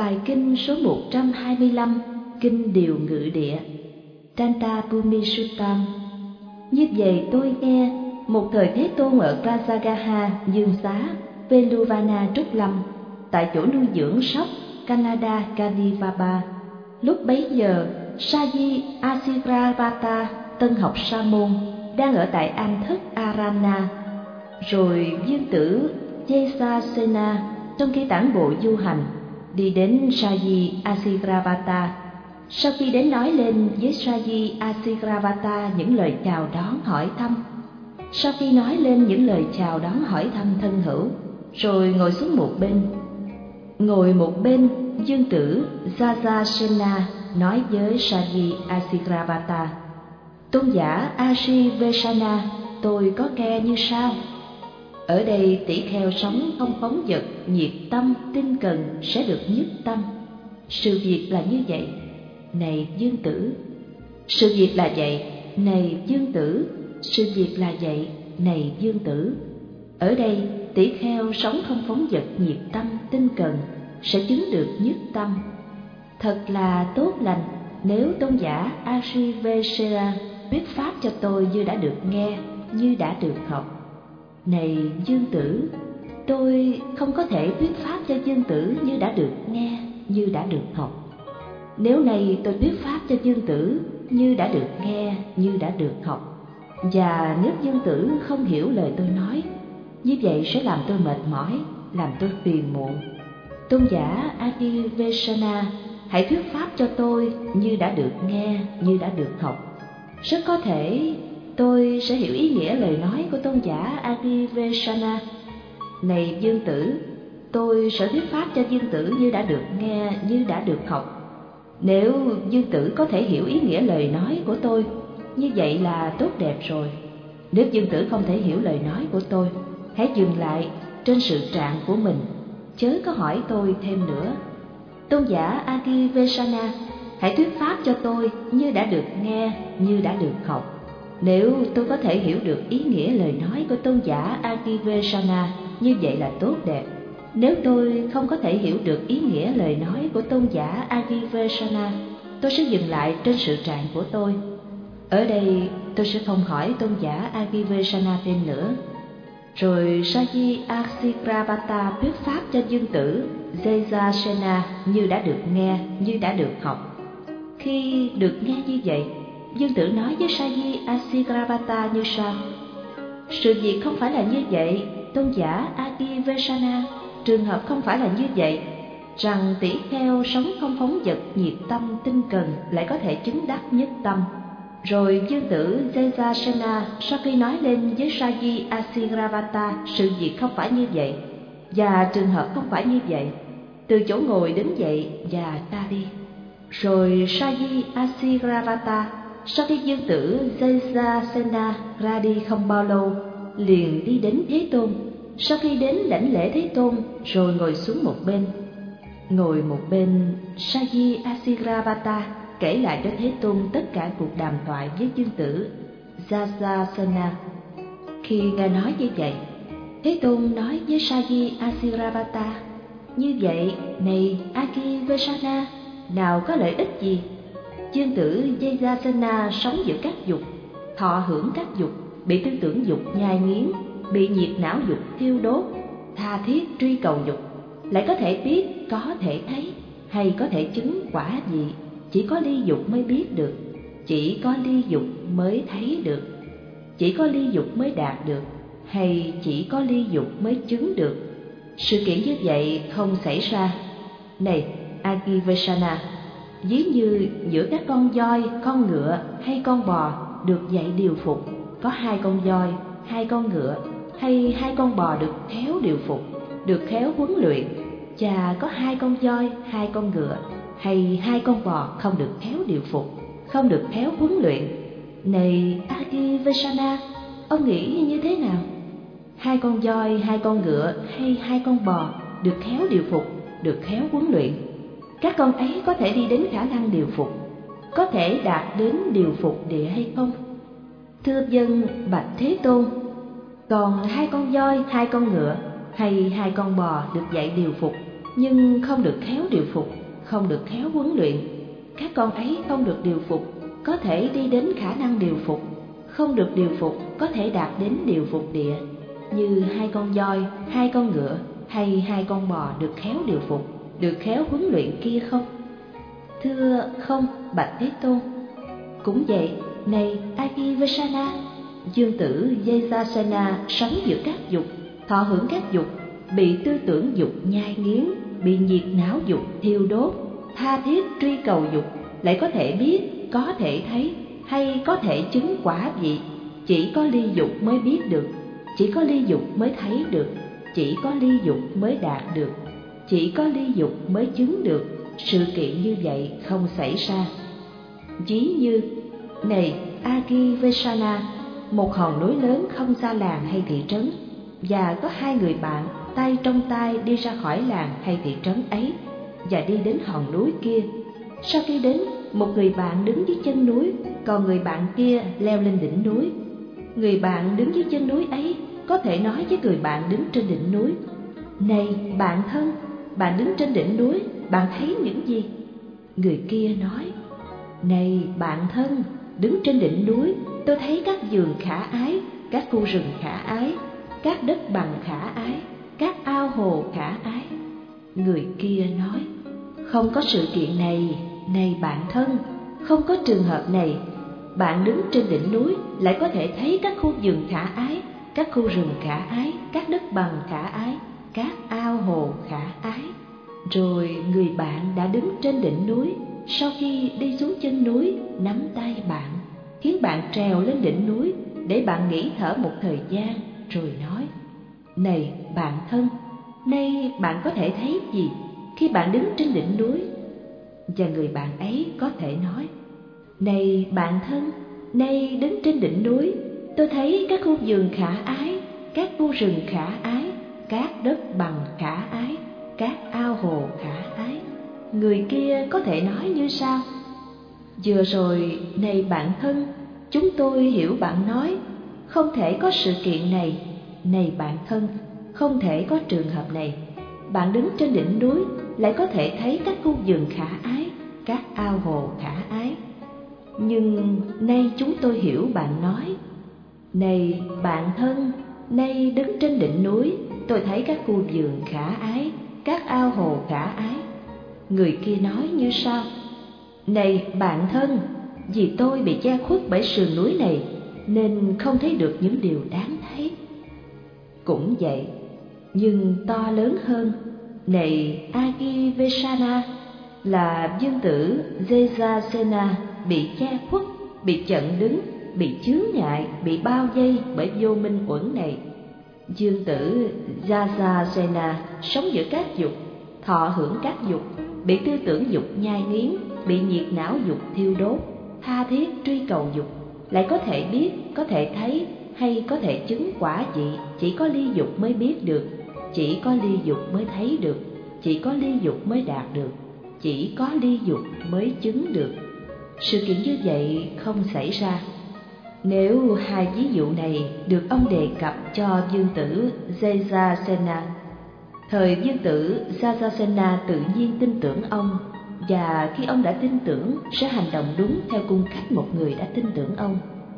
Bài kinh số 125, Kinh Điều Ngự Địa, Tanta Bhumi Suttam. Như vậy tôi nghe, một thời Thế Tôn ở Rajagaha, Dương Xá, Veluvana Trúc Lâm, tại chỗ nuôi dưỡng sóc Kanada Kanivaba. Lúc bấy giờ, Saji Asirravata, tân học sa môn, đang ở tại Am Thất Arana. Rồi dương tử Jesasena, trong khi tản bộ du hành, đi đến Saji Asirravata. Sau khi đến nói lên với Saji Asirravata những lời chào đón hỏi thăm, sau khi nói lên những lời chào đón hỏi thăm thân hữu, rồi ngồi xuống một bên. Ngồi một bên, dương tử Jajasena nói với Saji Asirravata: Tôn giả Asivesana, tôi có nghe như sau. Ở đây tỷ kheo sống không phóng dật, nhiệt tâm, tinh cần sẽ được nhất tâm. Sự việc là như vậy, này dương tử. Sự việc là vậy, này dương tử. Sự việc là vậy, này dương tử. Ở đây tỷ kheo sống không phóng dật, nhiệt tâm, tinh cần sẽ chứng được nhất tâm. Thật là tốt lành nếu tôn giả Asivesara thuyết pháp cho tôi như đã được nghe, như đã được học. Này dương tử, tôi không có thể thuyết pháp cho dương tử như đã được nghe, như đã được học. Nếu này tôi thuyết pháp cho dương tử như đã được nghe, như đã được học, và nếu dương tử không hiểu lời tôi nói, như vậy sẽ làm tôi mệt mỏi, làm tôi phiền muộn. Tôn giả Adivesana, hãy thuyết pháp cho tôi như đã được nghe, như đã được học. Rất có thể tôi sẽ hiểu ý nghĩa lời nói của tôn giả Adivesana. Này dương tử, tôi sẽ thuyết pháp cho dương tử như đã được nghe, như đã được học. Nếu dương tử có thể hiểu ý nghĩa lời nói của tôi, như vậy là tốt đẹp rồi. Nếu dương tử không thể hiểu lời nói của tôi, hãy dừng lại trên sự trạng của mình, chớ có hỏi tôi thêm nữa. Tôn giả Adivesana, hãy thuyết pháp cho tôi như đã được nghe, như đã được học. Nếu tôi có thể hiểu được ý nghĩa lời nói của tôn giả Adivesana, như vậy là tốt đẹp. Nếu tôi không có thể hiểu được ý nghĩa lời nói của tôn giả Adivesana, tôi sẽ dừng lại trên sự trạng của tôi. Ở đây tôi sẽ không hỏi tôn giả Adivesana thêm nữa. Rồi Saji Asirravata thuyết pháp cho dương tử Jayasena như đã được nghe, như đã được học. Khi được nghe như vậy, dương tử nói với Saji Asirravata như sau: Sự việc không phải là như vậy, tôn giả Adivesana. Trường hợp không phải là như vậy, rằng tỷ kheo sống không phóng dật, nhiệt tâm, tinh cần lại có thể chứng đắc nhất tâm. Rồi dương tử Jayasena sau khi nói lên với Saji Asirravata sự việc không phải như vậy, và trường hợp không phải như vậy, từ chỗ ngồi đứng dậy và ta đi. Rồi Saji Asirravata sau khi dương tử Jayasena ra đi không bao lâu, liền đi đến Thế Tôn. Sau khi đến đảnh lễ Thế Tôn, rồi ngồi xuống một bên. Ngồi một bên, Saji Asirravata kể lại cho Thế Tôn tất cả cuộc đàm thoại với dương tử Jayasena. Khi nghe nói như vậy, Thế Tôn nói với Saji Asirravata: Như vậy, này Adivesana, nào có lợi ích gì? Dương tử Jayasena sống giữa các dục, thọ hưởng các dục, bị tư tưởng dục nhai nghiến, bị nhiệt não dục thiêu đốt, tha thiết truy cầu dục, lại có thể biết, có thể thấy, hay có thể chứng quả gì? Chỉ có ly dục mới biết được, chỉ có ly dục mới thấy được, chỉ có ly dục mới đạt được, hay chỉ có ly dục mới chứng được. Sự kiện như vậy không xảy ra. Này Adivesana, ví như giữa các con voi, con ngựa hay con bò được dạy điều phục, có hai con voi, hai con ngựa hay hai con bò được khéo điều phục, được khéo huấn luyện, và có hai con voi, hai con ngựa hay hai con bò không được khéo điều phục, không được khéo huấn luyện. Này Adivesana, ông nghĩ như thế nào? Hai con voi, hai con ngựa hay hai con bò được khéo điều phục, được khéo huấn luyện, các con ấy có thể đi đến khả năng điều phục, có thể đạt đến điều phục địa hay không? Thưa dân bạch Thế Tôn, còn hai con voi, hai con ngựa hay hai con bò được dạy điều phục, nhưng không được khéo điều phục, không được khéo huấn luyện. Các con ấy không được điều phục, có thể đi đến khả năng điều phục, không được điều phục, có thể đạt đến điều phục địa, như 2 con voi, 2 con ngựa hay 2 con bò được khéo điều phục, được khéo huấn luyện kia không? Thưa không, bạch Thế Tôn. Cũng vậy, này Akivesana, dương tử Vajrasena sống giữa các dục, thọ hưởng các dục, bị tư tưởng dục nhai nghiến, bị nhiệt não dục thiêu đốt, tha thiết truy cầu dục, lại có thể biết, có thể thấy hay có thể chứng quả vị. Chỉ có ly dục mới biết được, chỉ có ly dục mới thấy được, chỉ có ly dục mới đạt được, chỉ có ly dục mới chứng được. Sự kiện như vậy không xảy ra. Ví như, này Akivesana, một hòn núi lớn không xa làng hay thị trấn, và có 2 người bạn tay trong tay đi ra khỏi làng hay thị trấn ấy và đi đến hòn núi kia. Sau khi đến, một người bạn đứng dưới chân núi, còn người bạn kia leo lên đỉnh núi. Người bạn đứng dưới chân núi ấy có thể nói với người bạn đứng trên đỉnh núi: này bạn thân, bạn đứng trên đỉnh núi, bạn thấy những gì? Người kia nói: này bạn thân, đứng trên đỉnh núi, tôi thấy các vườn khả ái, các khu rừng khả ái, các đất bằng khả ái, các ao hồ khả ái. Người kia nói: không có sự kiện này, này bạn thân, không có trường hợp này. Bạn đứng trên đỉnh núi lại có thể thấy các khu vườn khả ái, các khu rừng khả ái, các đất bằng khả ái, các ao hồ khả ái. Rồi người bạn đã đứng trên đỉnh núi, sau khi đi xuống chân núi, nắm tay bạn, khiến bạn trèo lên đỉnh núi để bạn nghỉ thở một thời gian, rồi nói: này bạn thân, nay bạn có thể thấy gì khi bạn đứng trên đỉnh núi? Và người bạn ấy có thể nói: này bạn thân, nay đứng trên đỉnh núi, tôi thấy các khu vườn khả ái, các khu rừng khả ái, các đất bằng khả ái, các ao hồ khả ái. Người kia có thể nói như sau: vừa rồi, này bạn thân, chúng tôi hiểu bạn nói, không thể có sự kiện này. Này bạn thân, không thể có trường hợp này. Bạn đứng trên đỉnh núi lại có thể thấy các khu vườn khả ái, các ao hồ khả ái. Nhưng nay chúng tôi hiểu bạn nói. Này bạn thân, nay đứng trên đỉnh núi, tôi thấy các khu vườn khả ái, các ao hồ khả ái. Người kia nói như sau: này bạn thân, vì tôi bị che khuất bởi sườn núi này, nên không thấy được những điều đáng thấy. Cũng vậy, nhưng to lớn hơn, này Akivesana, là dương tử Vajrasena bị che khuất, bị chặn đứng, bị chướng ngại, bị bao vây bởi vô minh uẩn này. Dương tử Vajrasena sống giữa các dục, thọ hưởng các dục, bị tư tưởng dục nhai nghiến, bị nhiệt não dục thiêu đốt, tha thiết truy cầu dục, lại có thể biết, có thể thấy hay có thể chứng quả vị. Chỉ có ly dục mới biết được, chỉ có ly dục mới thấy được, chỉ có ly dục mới đạt được, chỉ có ly dục mới chứng được. Sự kiện như vậy không xảy ra. Nếu 2 ví dụ này được ông đề cập cho dương tử Vajrasena, thời dương tử Vajrasena tự nhiên tin tưởng ông, và khi ông đã tin tưởng sẽ hành động đúng theo cung cách một người đã tin tưởng ông.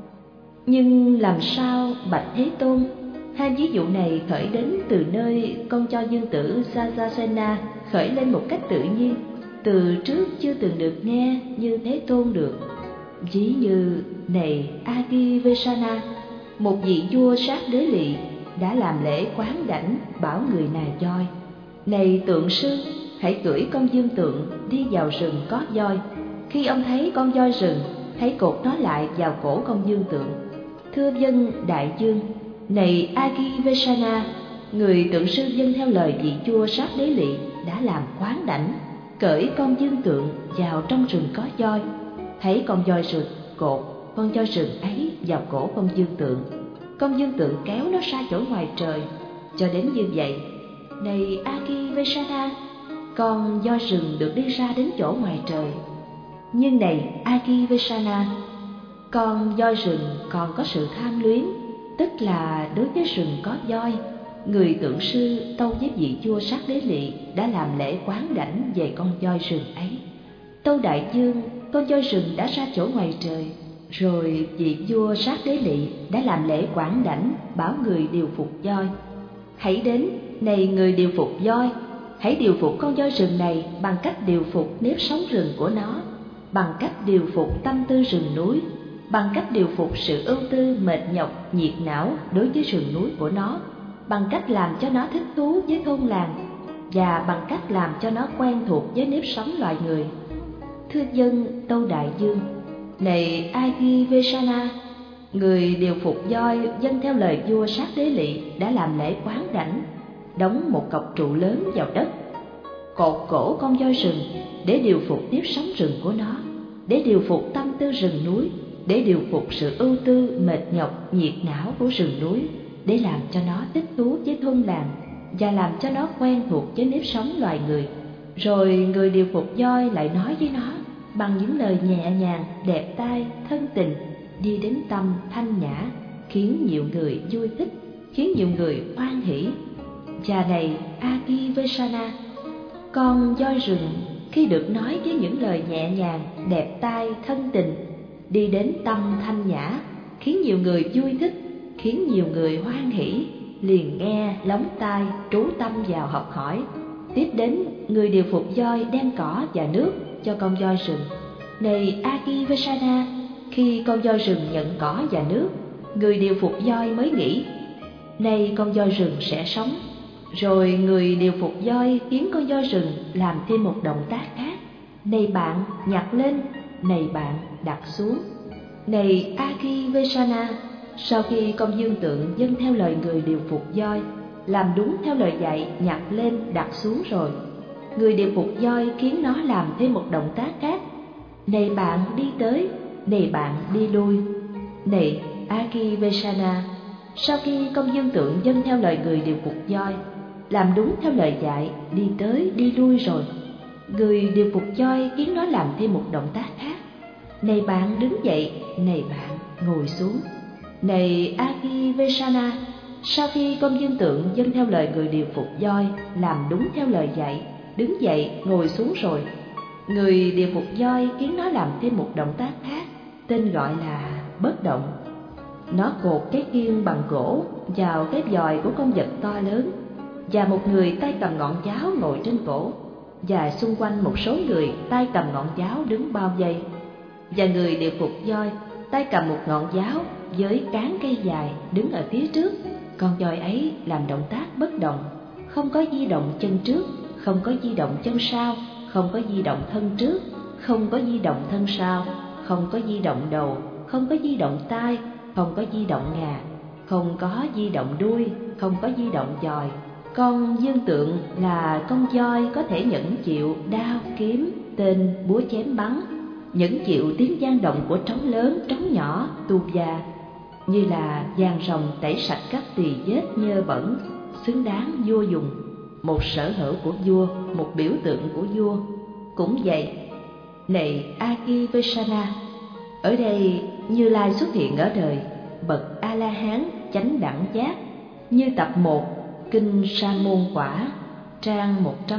Nhưng làm sao, bạch Thế Tôn, 2 ví dụ này khởi đến từ nơi con cho dương tử Vajrasena khởi lên một cách tự nhiên, từ trước chưa từng được nghe như Thế Tôn được. Ví như, này Akivesana, một vị vua sát đế lỵ đã làm lễ quán đảnh, bảo người nà voi: này tượng sư, hãy cưỡi con dương tượng đi vào rừng có voi. Khi ông thấy con voi rừng, hãy cột nó lại vào cổ con dương tượng. Thưa vâng đại dương. Này Akivesana, người tượng sư vâng theo lời vị vua sát đế lỵ đã làm quán đảnh, cởi con dương tượng vào trong rừng có voi. Thấy con voi rừng cột con voi rừng ấy vào cổ con dương tượng, con dương tượng kéo nó ra chỗ ngoài trời. Cho đến như vậy, này Akivesana, con voi rừng được đi ra đến chỗ ngoài trời. Nhưng này Akivesana, con voi rừng còn có sự tham luyến, tức là đối với rừng có voi, người tượng sư tâu với vị vua Sát Đế Lỵ đã làm lễ quán đảnh về con voi rừng ấy. Tâu đại vương, con voi rừng đã ra chỗ ngoài trời. Rồi vị vua Sát Đế Lỵ đã làm lễ quán đảnh, bảo người điều phục voi. Hãy đến, này người điều phục voi, hãy điều phục con voi rừng này bằng cách điều phục nếp sống rừng của nó, bằng cách điều phục tâm tư rừng núi, bằng cách điều phục sự ưu tư, mệt nhọc, nhiệt não đối với rừng núi của nó, bằng cách làm cho nó thích thú với thôn làng, và bằng cách làm cho nó quen thuộc với nếp sống loài người. Thưa dân, tâu đại vương, này Agivesana, người điều phục voi dâng theo lời vua Sát Đế Lỵ đã làm lễ quán đảnh, đóng một cọc trụ lớn vào đất, cột cổ con voi rừng để điều phục nếp sống rừng của nó, để điều phục tâm tư rừng núi, để điều phục sự ưu tư, mệt nhọc, nhiệt não của rừng núi, để làm cho nó thích thú với thôn làng và làm cho nó quen thuộc với nếp sống loài người. Rồi người điều phục voi lại nói với nó bằng những lời nhẹ nhàng, đẹp tai, thân tình, đi đến tâm thanh nhã, khiến nhiều người vui thích, khiến nhiều người hoan hỷ. Và này Agivesana, con voi rừng khi được nói với những lời nhẹ nhàng, đẹp tai, thân tình, đi đến tâm thanh nhã, khiến nhiều người vui thích, khiến nhiều người hoan hỷ, liền nghe lóng tai, trú tâm vào học hỏi. Tiếp đến, người điều phục voi đem cỏ và nước cho con voi rừng. Này Agivesana, khi con voi rừng nhận cỏ và nước, người điều phục voi mới nghĩ, nay con voi rừng sẽ sống. Rồi người điều phục voi khiến con voi rừng làm thêm một động tác khác. Này bạn, nhặt lên, này bạn, đặt xuống. Này Agivesana, sau khi con dương tượng dâng theo lời người điều phục voi, làm đúng theo lời dạy, nhặt lên, đặt xuống rồi, người điều phục voi khiến nó làm thêm một động tác khác. Này bạn, đi tới, này bạn, đi lui. Này Agivesana, sau khi con dương tượng dâng theo lời người điều phục voi, làm đúng theo lời dạy, đi tới, đi lui rồi, người điều phục voi khiến nó làm thêm một động tác khác. Này bạn, đứng dậy, này bạn, ngồi xuống. Này Agivesana, sau khi con dương tượng dâng theo lời người điều phục voi, làm đúng theo lời dạy, đứng dậy, ngồi xuống rồi, người điều phục voi khiến nó làm thêm một động tác khác, tên gọi là bất động. Nó cột cái khiên bằng gỗ vào cái vòi của con vật to lớn, và một người tay cầm ngọn giáo ngồi trên cổ, và xung quanh một số người tay cầm ngọn giáo đứng bao vây. Và người điều phục voi tay cầm một ngọn giáo với cán cây dài đứng ở phía trước. Con voi ấy làm động tác bất động, không có di động chân trước, không có di động chân sau, không có di động thân trước, không có di động thân sau, không có di động đầu, không có di động tai, không có di động ngà, không có di động đuôi, không có di động giòi. Con dương tượng là con voi có thể nhẫn chịu đao, kiếm, tên, búa chém bắn, nhẫn chịu tiếng vang động của trống lớn, trống nhỏ, tu gia, như là giàn rồng tẩy sạch các tỳ vết nhơ bẩn, xứng đáng vua dùng, một sở hữu của vua, một biểu tượng của vua. Cũng vậy, này Agivesana, ở đây Như Lai xuất hiện ở đời, bậc A-la-hán chánh đẳng giác, như tập 1 Kinh Sa Môn Quả, trang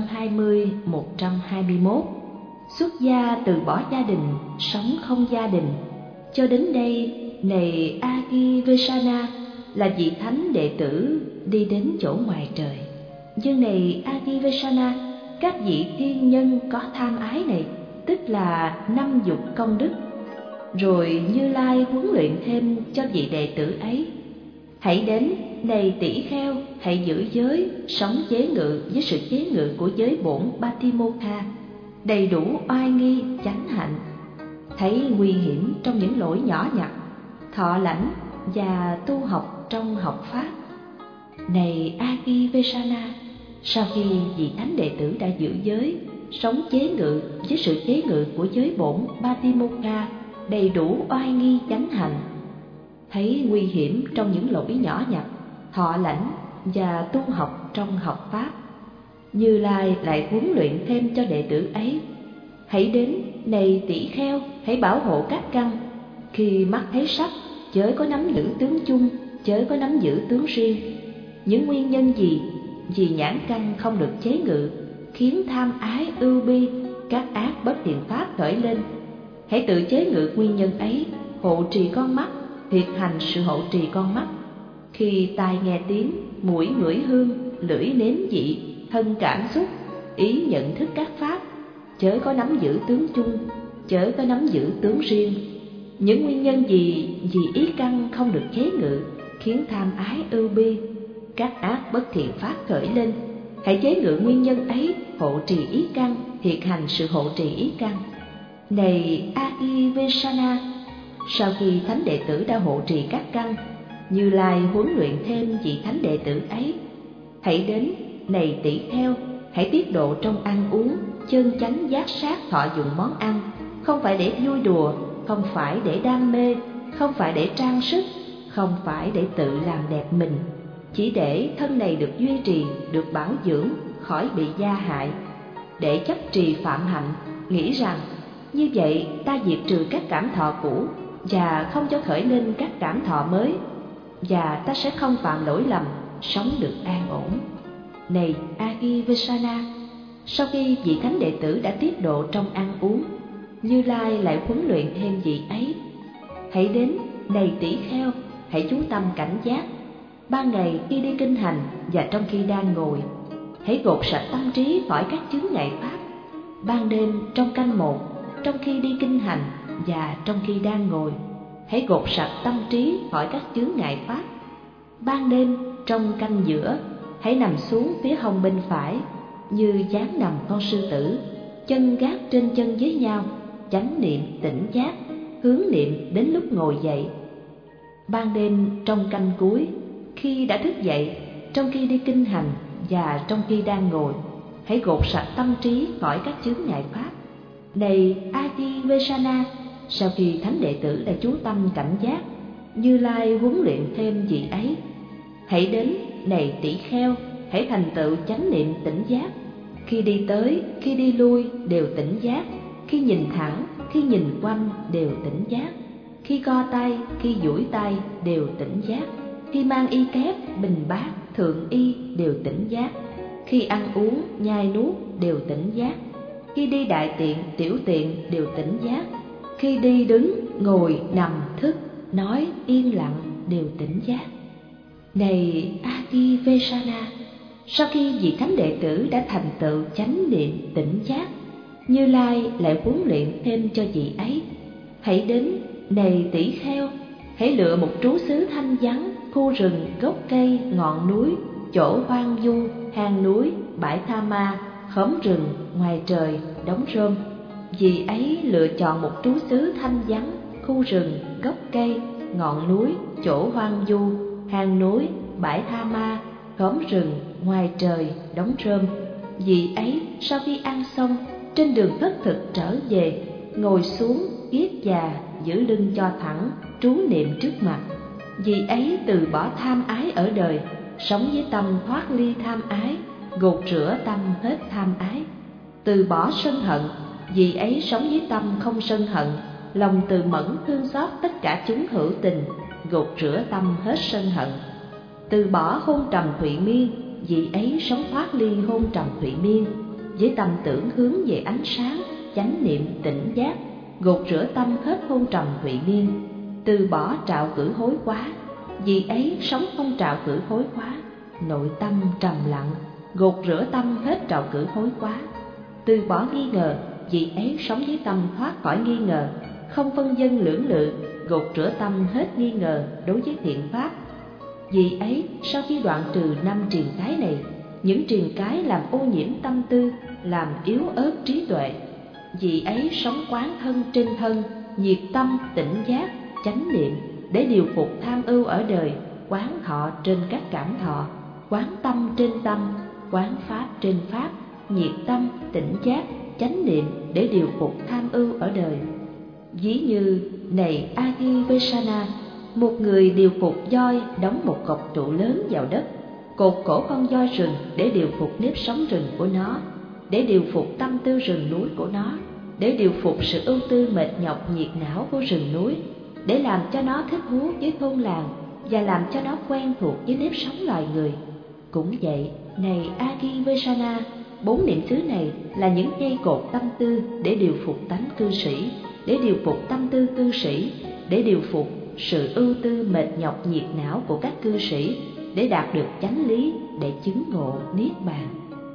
120-121. Xuất gia từ bỏ gia đình, sống không gia đình. Cho đến đây, này Agivesana, là vị thánh đệ tử đi đến chỗ ngoài trời. Nhưng này Agivesana, các vị thiên nhân có tham ái này, tức là 5 dục công đức. Rồi Như Lai huấn luyện thêm cho vị đệ tử ấy. Hãy đến, này tỷ kheo, hãy giữ giới, sống chế ngự với sự chế ngự của giới bổn Patimokkha, đầy đủ oai nghi, chánh hạnh. Thấy nguy hiểm trong những lỗi nhỏ nhặt, thọ lãnh và tu học trong học pháp. Này Agivesana, sau khi vị thánh đệ tử đã giữ giới, sống chế ngự với sự chế ngự của giới bổn Patimokkha, đầy đủ oai nghi, chánh hạnh, thấy nguy hiểm trong những lỗi nhỏ nhặt, thọ lãnh và tu học trong học pháp, Như Lai lại huấn luyện thêm cho đệ tử ấy. Hãy đến, này tỷ kheo, hãy bảo hộ các căn. Khi mắt thấy sắc, chớ có nắm giữ tướng chung, chớ có nắm giữ tướng riêng. Những nguyên nhân gì? Vì nhãn căn không được chế ngự, khiến tham ái ưu bi, các ác bất thiện pháp khởi lên. Hãy tự chế ngự nguyên nhân ấy, hộ trì con mắt, thiệt hành sự hộ trì con mắt. Khi tai nghe tiếng, mũi ngửi hương, lưỡi nếm vị, thân cảm xúc, ý nhận thức các pháp, chớ có nắm giữ tướng chung, chớ có nắm giữ tướng riêng. Những nguyên nhân gì? Vì ý căn không được chế ngự, khiến tham ái ưu bi, các ác bất thiện pháp khởi lên. Hãy chế ngự nguyên nhân ấy, hộ trì ý căn, thiệt hành sự hộ trì ý căn. Này Akivesana, sau khi thánh đệ tử đã hộ trì các căn, Như Lai huấn luyện thêm vị thánh đệ tử ấy. Hãy đến, này tỷ kheo, hãy tiết độ trong ăn uống, chân chánh giác sát thọ dụng món ăn, không phải để vui đùa, không phải để đam mê, không phải để trang sức, không phải để tự làm đẹp mình, chỉ để thân này được duy trì, được bảo dưỡng, khỏi bị gia hại. Để chấp trì phạm hạnh, nghĩ rằng như vậy ta diệt trừ các cảm thọ cũ và không cho khởi lên các cảm thọ mới, và ta sẽ không phạm lỗi lầm, sống được an ổn. Này Akivesana, sau khi vị thánh đệ tử đã tiết độ trong ăn uống, Như Lai lại huấn luyện thêm vị ấy. Hãy đến, này tỷ kheo, hãy chú tâm cảnh giác. Ban ngày khi đi kinh hành và trong khi đang ngồi, hãy gột sạch tâm trí khỏi các chướng ngại pháp. Ban đêm trong canh một, trong khi đi kinh hành và trong khi đang ngồi, hãy gột sạch tâm trí khỏi các chướng ngại pháp. Ban đêm trong canh giữa, hãy nằm xuống phía hông bên phải, như dáng nằm con sư tử, chân gác trên chân với nhau, chánh niệm tỉnh giác, hướng niệm đến lúc ngồi dậy. Ban đêm trong canh cuối, khi đã thức dậy, trong khi đi kinh hành và trong khi đang ngồi, hãy gột sạch tâm trí khỏi các chướng ngại pháp. Này Akivesana, sau khi thánh đệ tử đã chú tâm cảnh giác, Như Lai huấn luyện thêm vị ấy. Hãy đến, này tỷ kheo, hãy thành tựu chánh niệm tỉnh giác. Khi đi tới, khi đi lui đều tỉnh giác, khi nhìn thẳng, khi nhìn quanh đều tỉnh giác, khi co tay, khi duỗi tay đều tỉnh giác, khi mang y kép, bình bát, thượng y đều tỉnh giác, khi ăn uống, nhai nuốt đều tỉnh giác, khi đi đại tiện, tiểu tiện đều tỉnh giác, khi đi đứng, ngồi, nằm, thức, nói, yên lặng đều tỉnh giác. Này Akivesana, sau khi vị thánh đệ tử đã thành tựu chánh niệm tỉnh giác, Như Lai lại huấn luyện thêm cho vị ấy. Hãy đến, này tỷ kheo, hãy lựa một trú xứ thanh vắng, khu rừng, gốc cây, ngọn núi, chỗ hoang vu, hang núi, bãi tha ma, khóm rừng, ngoài trời, đống rơm. Vì ấy lựa chọn một trú xứ thanh vắng, khu rừng, gốc cây, ngọn núi, chỗ hoang vu, hang núi, bãi tha ma, khóm rừng, ngoài trời, đống rơm. Vì ấy sau khi ăn xong, trên đường khất thực trở về, ngồi xuống, yết già, giữ lưng cho thẳng, trú niệm trước mặt. Vì ấy từ bỏ tham ái ở đời, sống với tâm thoát ly tham ái, gột rửa tâm hết tham ái. Từ bỏ sân hận, vì ấy sống với tâm không sân hận, lòng từ mẫn thương xót tất cả chúng hữu tình, gột rửa tâm hết sân hận. Từ bỏ hôn trầm thụy miên, vì ấy sống thoát ly hôn trầm thụy miên, với tâm tưởng hướng về ánh sáng, chánh niệm tỉnh giác, gột rửa tâm hết hôn trầm thụy miên. Từ bỏ trạo cử hối quá, vì ấy sống không trạo cử hối quá, nội tâm trầm lặng, gột rửa tâm hết trạo cử hối quá. Từ bỏ nghi ngờ, vì ấy sống với tâm thoát khỏi nghi ngờ, không phân vân lưỡng lự, gột rửa tâm hết nghi ngờ đối với thiện pháp. Vì ấy sau khi đoạn trừ 5 triền cái này, những triền cái làm ô nhiễm tâm tư, làm yếu ớt trí tuệ, vì ấy sống quán thân trên thân, nhiệt tâm tỉnh giác, chánh niệm để điều phục tham ưu ở đời, quán thọ trên các cảm thọ, quán tâm trên tâm, quán pháp trên pháp, nhiệt tâm tỉnh giác, chánh niệm để điều phục tham ưu ở đời. Ví như, này Akivesana, một người điều phục voi đóng một cọc trụ lớn vào đất, cột cổ con voi rừng để điều phục nếp sống rừng của nó, để điều phục tâm tư rừng núi của nó, để điều phục sự ưu tư mệt nhọc nhiệt não của rừng núi, để làm cho nó thích thú với thôn làng và làm cho nó quen thuộc với nếp sống loài người. Cũng vậy, này Agivesana, 4 niệm xứ này là những dây cột tâm tư để điều phục tánh cư sĩ, để điều phục tâm tư cư sĩ, để điều phục sự ưu tư mệt nhọc nhiệt não của các cư sĩ, để đạt được chánh lý, để chứng ngộ niết bàn.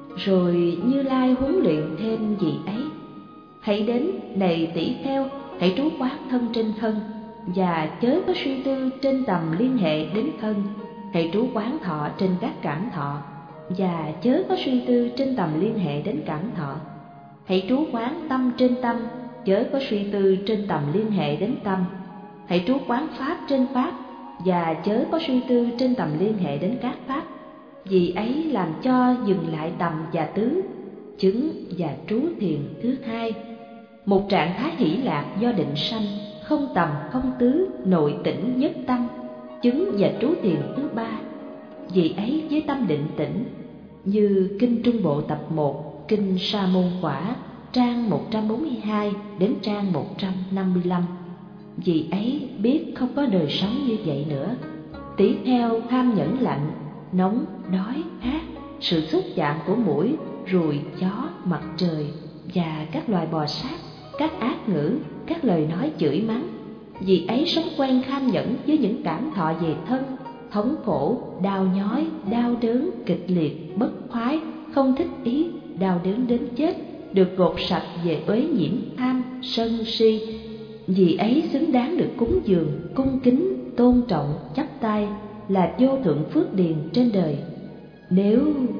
Rồi Như Lai huấn luyện thêm gì ấy: hãy đến, này tỷ kheo, hãy trú quán thân trên thân, và chớ có suy tư trên tầm liên hệ đến thân. Hãy trú quán thọ trên các cảm thọ, và chớ có suy tư trên tầm liên hệ đến cảm thọ. Hãy trú quán tâm trên tâm, chớ có suy tư trên tầm liên hệ đến tâm. Hãy trú quán pháp trên pháp, và chớ có suy tư trên tầm liên hệ đến các pháp. Vì ấy làm cho dừng lại tầm và tứ, chứng và trú thiền thứ hai. Một trạng thái hỷ lạc do định sanh, không tầm không tứ, nội tĩnh nhất tâm, chứng và trú thiền thứ ba. Vì ấy với tâm định tĩnh, như Kinh Trung Bộ tập 1, Kinh Sa Môn Quả, trang 142 đến trang 155. Vì ấy biết không có đời sống như vậy nữa. Tỷ kheo tham nhẫn lạnh, nóng, đói, khát, sự xúc chạm của muỗi, ruồi, chó, mặt trời và các loài bò sát, các ác ngữ, các lời nói chửi mắng. Vì ấy sống quen kham nhẫn với những cảm thọ về thân, thống khổ, đau nhói, đau đớn, kịch liệt, bất khoái, không thích ý, đau đớn đến chết, được gột sạch về uế nhiễm tham, sân, si. Vì ấy xứng đáng được cúng dường, cung kính, tôn trọng, chắp tay, là vô thượng phước điền trên đời. Nếu,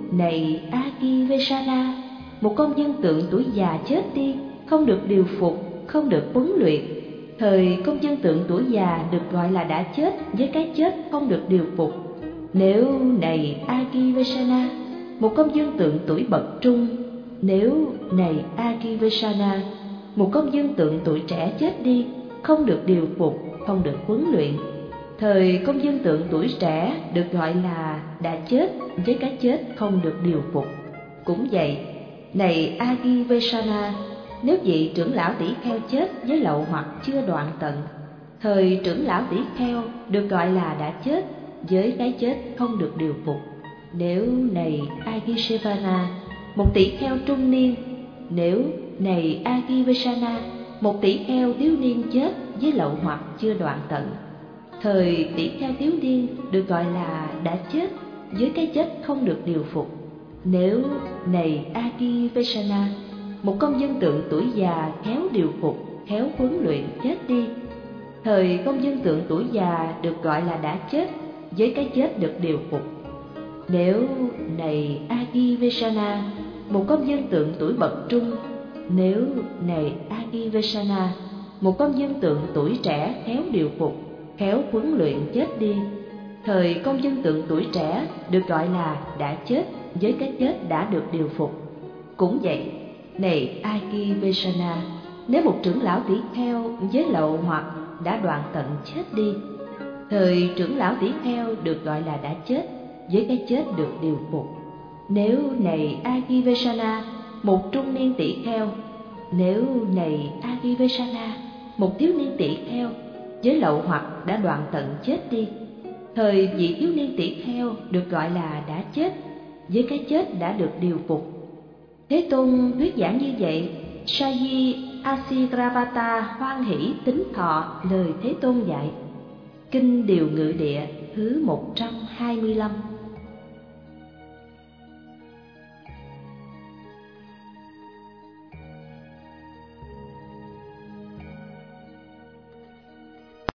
này Agivesana, một công dân tượng tuổi già chết đi, không được điều phục, không được huấn luyện, thời công dân tượng tuổi già được gọi là đã chết với cái chết không được điều phục. Nếu, này Agivesana, một công dân tượng tuổi bậc trung, nếu, này Agivesana, một công dân tượng tuổi trẻ chết đi, không được điều phục, không được huấn luyện, thời công dân tượng tuổi trẻ được gọi là đã chết với cái chết không được điều phục. Cũng vậy, này Agivesana, nếu vị trưởng lão tỷ kheo chết với lậu hoặc chưa đoạn tận, thời trưởng lão tỷ kheo được gọi là đã chết với cái chết không được điều phục. Nếu, này Agivesana, một tỷ kheo trung niên, nếu, này Agivesana, một tỷ kheo thiếu niên chết với lậu hoặc chưa đoạn tận, thời tỷ kheo thiếu niên được gọi là đã chết với cái chết không được điều phục. Nếu, này Agivesana, một công dân tượng tuổi già khéo điều phục, khéo huấn luyện chết đi, thời công dân tượng tuổi già được gọi là đã chết với cái chết được điều phục. Nếu, này Agivesana, một công dân tượng tuổi bậc trung, nếu, này Agivesana, một công dân tượng tuổi trẻ khéo điều phục, khéo huấn luyện chết đi, thời công dân tượng tuổi trẻ được gọi là đã chết với cái chết đã được điều phục. Cũng vậy, này Agivesana, nếu một trưởng lão tỷ kheo với lậu hoặc đã đoạn tận chết đi, thời trưởng lão tỷ kheo được gọi là đã chết với cái chết được điều phục. Nếu, này Agivesana, một trung niên tỷ kheo, nếu, này Agivesana, một thiếu niên tỷ kheo với lậu hoặc đã đoạn tận chết đi, thời vị thiếu niên tỷ kheo được gọi là đã chết với cái chết đã được điều phục. Thế Tôn thuyết giảng như vậy, Saji Asirgravata hoan hỷ tín thọ lời Thế Tôn dạy. Kinh Điều Ngự Địa thứ 125.